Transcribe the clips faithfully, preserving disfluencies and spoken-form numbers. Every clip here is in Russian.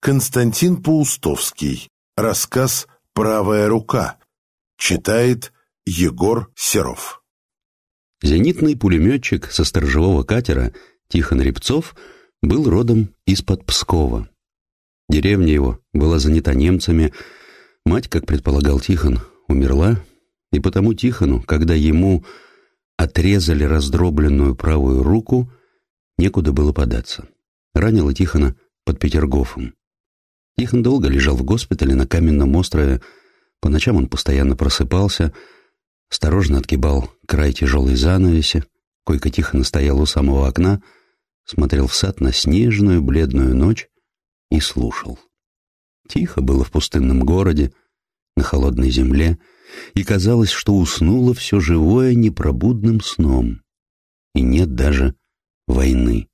Константин Паустовский. Рассказ «Правая рука». Читает Егор Серов. Зенитный пулеметчик со сторожевого катера Тихон Рябцов был родом из-под Пскова. Деревня его была занята немцами. Мать, как предполагал Тихон, умерла, и потому Тихону, когда ему отрезали раздробленную правую руку, некуда было податься. Ранило Тихона под Петергофом. Тихон долго лежал в госпитале на Каменном острове. По ночам он постоянно просыпался, осторожно отгибал край тяжелой занавеси. Койка Тихона стояла у самого окна, смотрел в сад на снежную бледную ночь и слушал. Тихо было в пустынном городе, на холодной земле, и казалось, что уснуло все живое непробудным сном, и нет даже войны.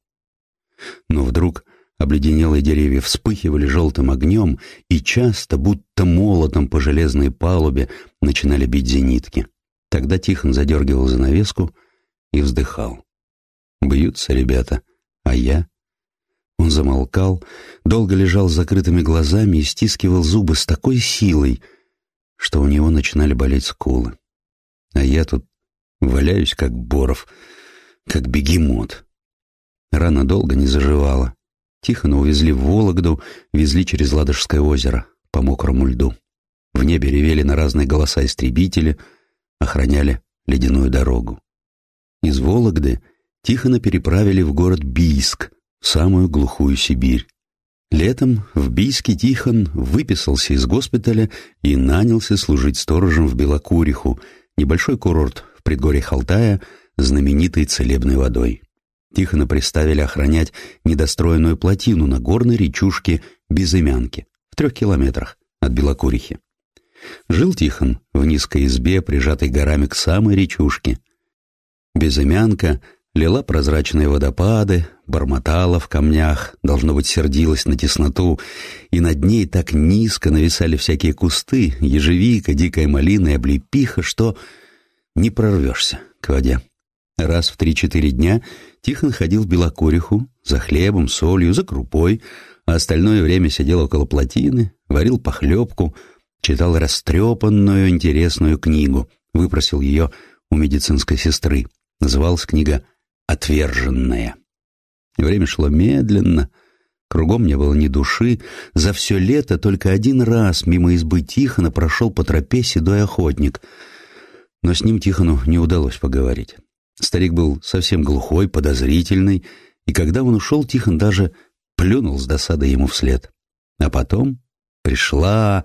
Но вдруг обледенелые деревья вспыхивали желтым огнем, и часто, будто молотом по железной палубе, начинали бить зенитки. Тогда Тихон задергивал занавеску и вздыхал. Бьются ребята, а я... Он замолкал, долго лежал с закрытыми глазами и стискивал зубы с такой силой, что у него начинали болеть скулы. А я тут валяюсь, как боров, как бегемот. Рана долго не заживала. Тихона увезли в Вологду, везли через Ладожское озеро по мокрому льду. В небе ревели на разные голоса истребители, охраняли ледяную дорогу. Из Вологды Тихона переправили в город Бийск, в самую глухую Сибирь. Летом в Бийске Тихон выписался из госпиталя и нанялся служить сторожем в Белокуриху, небольшой курорт в предгорьях Алтая, знаменитый целебной водой. Тихона приставили охранять недостроенную плотину на горной речушке Безымянки в трех километрах от Белокурихи. Жил Тихон в низкой избе, прижатой горами к самой речушке. Безымянка лила прозрачные водопады, бормотала в камнях, должно быть, сердилась на тесноту, и над ней так низко нависали всякие кусты, ежевика, дикая малина и облепиха, что не прорвешься к воде. Раз в три-четыре дня Тихон ходил в Белокуриху за хлебом, солью, за крупой, а остальное время сидел около плотины, варил похлебку, читал растрепанную интересную книгу, выпросил ее у медицинской сестры. Называлась книга «Отверженная». Время шло медленно, кругом не было ни души. За все лето только один раз мимо избы Тихона прошел по тропе седой охотник, но с ним Тихону не удалось поговорить. Старик был совсем глухой, подозрительный, и когда он ушел, Тихон даже плюнул с досадой ему вслед. А потом пришла,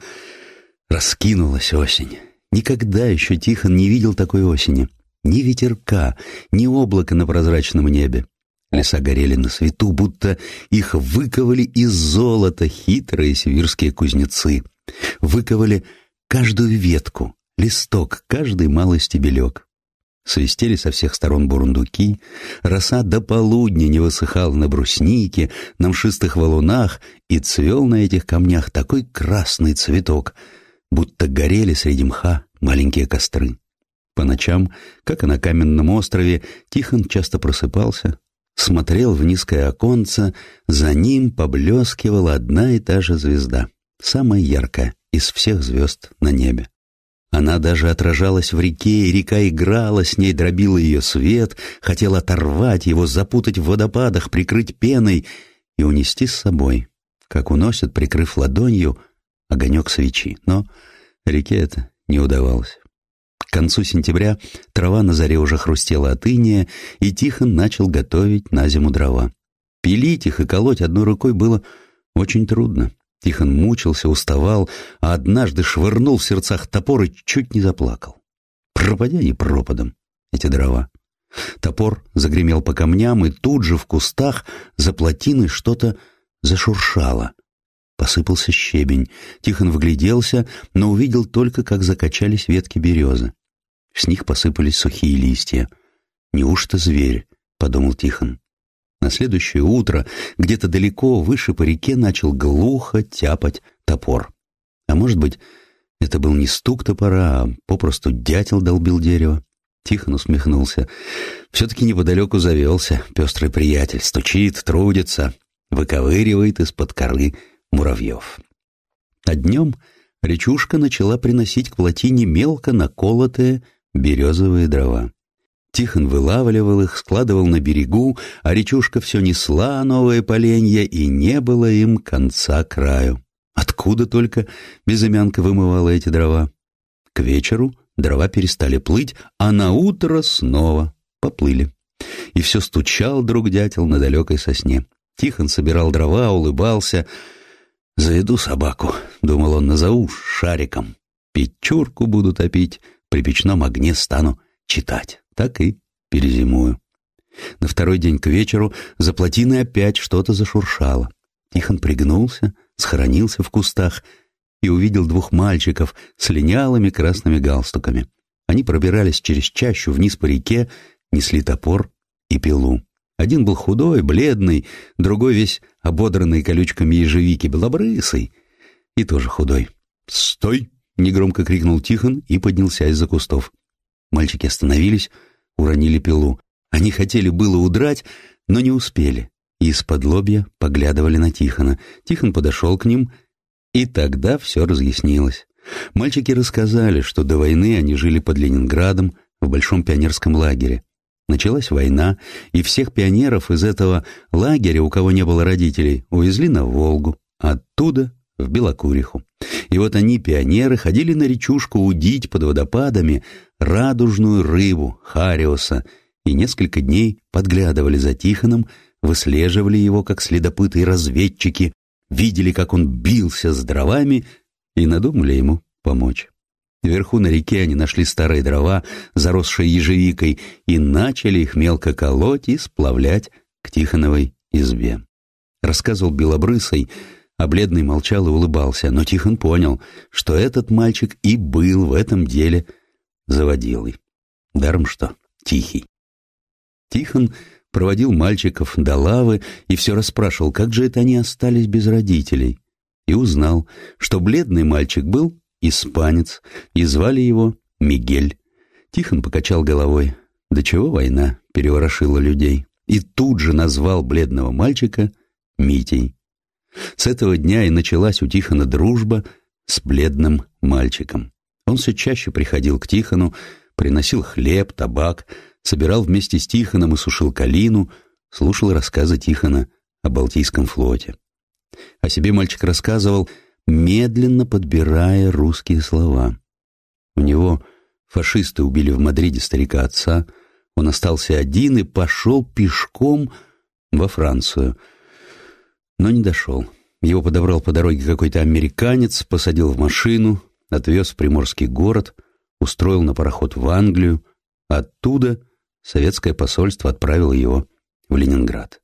раскинулась осень. Никогда еще Тихон не видел такой осени. Ни ветерка, ни облака на прозрачном небе. Леса горели на свету, будто их выковали из золота хитрые сибирские кузнецы. Выковали каждую ветку, листок, каждый малый стебелек. Свистели со всех сторон бурундуки, роса до полудня не высыхала на бруснике, на мшистых валунах, и цвел на этих камнях такой красный цветок, будто горели среди мха маленькие костры. По ночам, как и на Каменном острове, Тихон часто просыпался, смотрел в низкое оконце, за ним поблескивала одна и та же звезда, самая яркая из всех звезд на небе. Она даже отражалась в реке, и река играла с ней, дробила ее свет, хотела оторвать его, запутать в водопадах, прикрыть пеной и унести с собой, как уносят, прикрыв ладонью, огонек свечи. Но реке это не удавалось. К концу сентября трава на заре уже хрустела от иния, и Тихон начал готовить на зиму дрова. Пилить их и колоть одной рукой было очень трудно. Тихон мучился, уставал, а однажды швырнул в сердцах топор и чуть не заплакал. Пропадя они пропадом, эти дрова. Топор загремел по камням, и тут же в кустах за плотиной что-то зашуршало. Посыпался щебень. Тихон вгляделся, но увидел только, как закачались ветки березы. С них посыпались сухие листья. «Неужто зверь?» — подумал Тихон. На следующее утро где-то далеко, выше по реке, начал глухо тяпать топор. А может быть, это был не стук топора, а попросту дятел долбил дерево. Тихон усмехнулся. Все-таки неподалеку завелся пестрый приятель. Стучит, трудится, выковыривает из-под коры муравьев. А днем речушка начала приносить к плотине мелко наколотые березовые дрова. Тихон вылавливал их, складывал на берегу, а речушка все несла новые поленья, и не было им конца краю. Откуда только Безымянка вымывала эти дрова? К вечеру дрова перестали плыть, а на утро снова поплыли. И все стучал друг дятел на далекой сосне. Тихон собирал дрова, улыбался. «Заведу собаку», — думал он, — «назову Шариком. Печурку буду топить, при печном огне стану читать. Так и перезимую». На второй день к вечеру за плотиной опять что-то зашуршало. Тихон пригнулся, схоронился в кустах и увидел двух мальчиков с линялыми красными галстуками. Они пробирались через чащу вниз по реке, несли топор и пилу. Один был худой, бледный, другой весь ободранный колючками ежевики, белобрысый и тоже худой. «Стой!» — негромко крикнул Тихон и поднялся из-за кустов. Мальчики остановились, уронили пилу. Они хотели было удрать, но не успели, и из-под лобья поглядывали на Тихона. Тихон подошел к ним, и тогда все разъяснилось. Мальчики рассказали, что до войны они жили под Ленинградом в большом пионерском лагере. Началась война, и всех пионеров из этого лагеря, у кого не было родителей, увезли на Волгу, а оттуда в Белокуриху. И вот они, пионеры, ходили на речушку удить под водопадами радужную рыбу, хариуса, и несколько дней подглядывали за Тихоном, выслеживали его, как следопыты и разведчики, видели, как он бился с дровами, и надумали ему помочь. Вверху на реке они нашли старые дрова, заросшие ежевикой, и начали их мелко колоть и сплавлять к Тихоновой избе. Рассказывал Белобрысый, а бледный молчал и улыбался, но Тихон понял, что этот мальчик и был в этом деле заводилой. Даром что тихий. Тихон проводил мальчиков до лавы и все расспрашивал, как же это они остались без родителей, и узнал, что бледный мальчик был испанец, и звали его Мигель. Тихон покачал головой. До чего война переворошила людей? И тут же назвал бледного мальчика Митей. С этого дня и началась у Тихона дружба с бледным мальчиком. Он все чаще приходил к Тихону, приносил хлеб, табак, собирал вместе с Тихоном и сушил калину, слушал рассказы Тихона о Балтийском флоте. О себе мальчик рассказывал, медленно подбирая русские слова. У него фашисты убили в Мадриде старика отца, он остался один и пошел пешком во Францию. Но не дошел. Его подобрал по дороге какой-то американец, посадил в машину, отвез в приморский город, устроил на пароход в Англию, а оттуда советское посольство отправило его в Ленинград.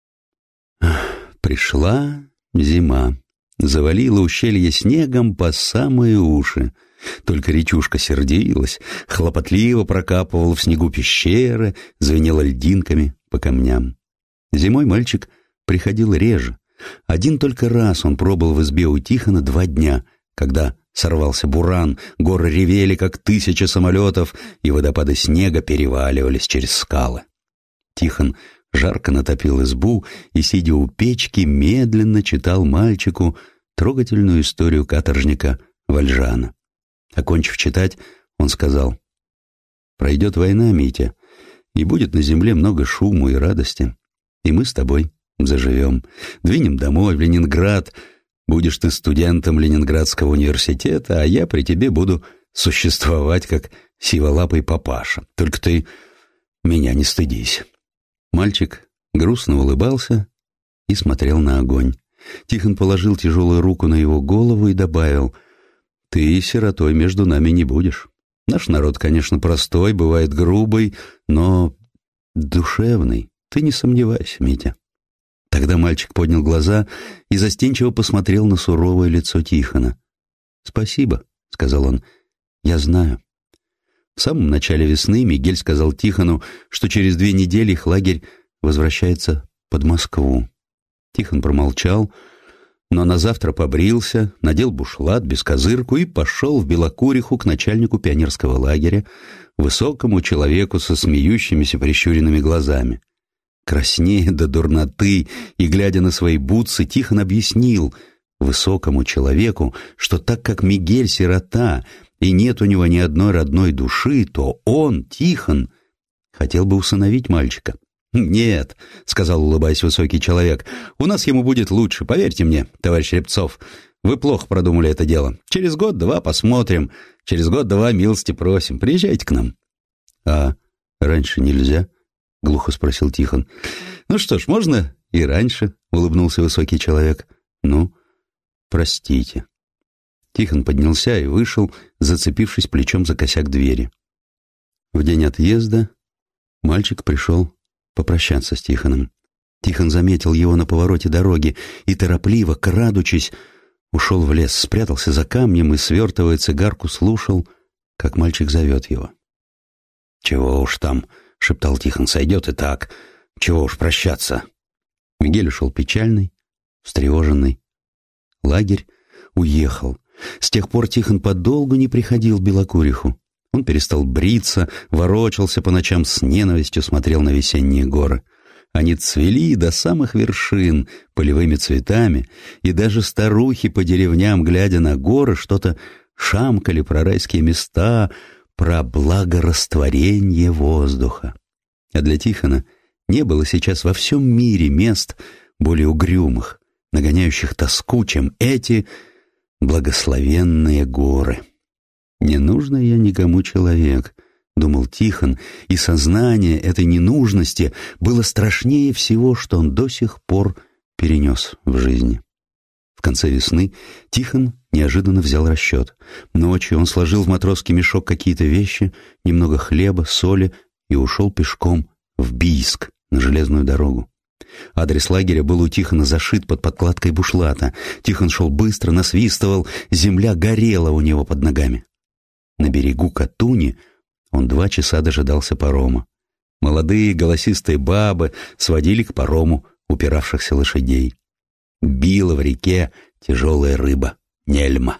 Пришла зима. Завалило ущелье снегом по самые уши. Только речушка сердилась, хлопотливо прокапывала в снегу пещеры, звенела льдинками по камням. Зимой мальчик приходил реже. Один только раз он пробыл в избе у Тихона два дня, когда сорвался буран, горы ревели, как тысяча самолетов, и водопады снега переваливались через скалы. Тихон жарко натопил избу и, сидя у печки, медленно читал мальчику трогательную историю каторжника Вальжана. Окончив читать, он сказал: «Пройдет война, Митя, и будет на земле много шума и радости, и мы с тобой заживем. Двинем домой, в Ленинград. Будешь ты студентом Ленинградского университета, а я при тебе буду существовать, как сиволапый папаша. Только ты меня не стыдись». Мальчик грустно улыбался и смотрел на огонь. Тихон положил тяжелую руку на его голову и добавил: «Ты сиротой между нами не будешь. Наш народ, конечно, простой, бывает грубый, но душевный. Ты не сомневайся, Митя». Тогда мальчик поднял глаза и застенчиво посмотрел на суровое лицо Тихона. «Спасибо», — сказал он, — «я знаю». В самом начале весны Мигель сказал Тихону, что через две недели их лагерь возвращается под Москву. Тихон промолчал, но на завтра побрился, надел бушлат, бескозырку и пошел в Белокуриху к начальнику пионерского лагеря, высокому человеку со смеющимися прищуренными глазами. Краснея до дурноты и глядя на свои бутсы, Тихон объяснил, высокому человеку, что так как Мигель сирота и нет у него ни одной родной души, то он, Тихон, хотел бы усыновить мальчика. «Нет», — сказал, улыбаясь высокий человек, — «у нас ему будет лучше, поверьте мне, товарищ Рябцов. Вы плохо продумали это дело. Через год-два посмотрим. Через год-два милости просим. Приезжайте к нам». «А раньше нельзя?» — глухо спросил Тихон. «Ну что ж, можно и раньше», — улыбнулся высокий человек. «Ну, простите». Тихон поднялся и вышел, зацепившись плечом за косяк двери. В день отъезда мальчик пришел попрощаться с Тихоном. Тихон заметил его на повороте дороги и, торопливо, крадучись, ушел в лес, спрятался за камнем и, свертывая цигарку, слушал, как мальчик зовет его. «Чего уж там», — шептал Тихон, — «сойдет и так. Чего уж прощаться». Мигель ушел печальный, встревоженный. Лагерь уехал. С тех пор Тихон подолгу не приходил в Белокуриху. Он перестал бриться, ворочался по ночам, с ненавистью смотрел на весенние горы. Они цвели до самых вершин полевыми цветами, и даже старухи по деревням, глядя на горы, что-то шамкали про райские места, про благорастворение воздуха. А для Тихона не было сейчас во всем мире мест более угрюмых, нагоняющих тоску, чем эти благословенные горы. «Не нужно я никому человек», — думал Тихон, и сознание этой ненужности было страшнее всего, что он до сих пор перенес в жизни. В конце весны Тихон неожиданно взял расчет. Ночью он сложил в матросский мешок какие-то вещи, немного хлеба, соли и ушел пешком в Бийск на железную дорогу. Адрес лагеря был у Тихона зашит под подкладкой бушлата. Тихон шел быстро, насвистывал, земля горела у него под ногами. На берегу Катуни он два часа дожидался парома. Молодые голосистые бабы сводили к парому упиравшихся лошадей. Била в реке тяжелая рыба, нельма.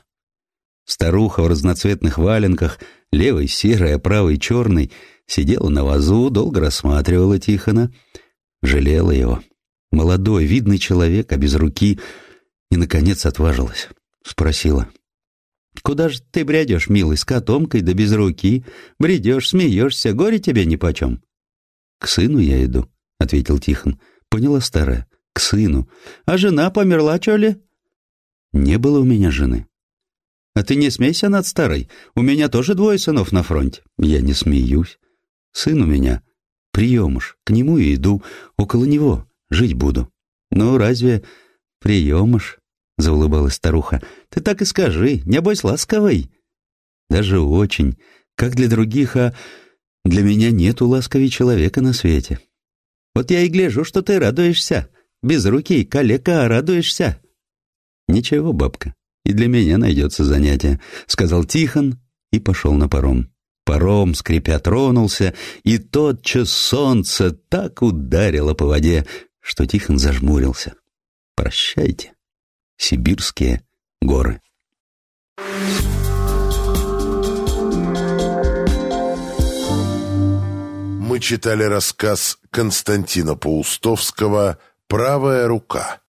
Старуха в разноцветных валенках, левой серой, а правой черной, сидела на вазу, долго рассматривала Тихона, жалела его. Молодой, видный человек, а без руки, и, наконец, отважилась. Спросила: «Куда же ты бредешь, милый, с котомкой да без руки? Бредешь, смеешься, горе тебе нипочем». «К сыну я иду», — ответил Тихон. Поняла старая: «К сыну. А жена померла, чё ли?» «Не было у меня жены». «А ты не смейся над старой. У меня тоже двое сынов на фронте». «Я не смеюсь. Сын у меня приемыш. К нему и иду. Около него жить буду». «Ну, разве приемыш?» — заулыбалась старуха. «Ты так и скажи, небось ласковый». «Даже очень. Как для других, а для меня нету ласковей человека на свете». «Вот я и гляжу, что ты радуешься. Без руки, калека, а радуешься». «Ничего, бабка, и для меня найдется занятие», — сказал Тихон и пошел на паром. Паром, скрипя, тронулся, и тотчас солнце так ударило по воде, что Тихон зажмурился. «Прощайте, сибирские горы». Мы читали рассказ Константина Паустовского «Правая рука».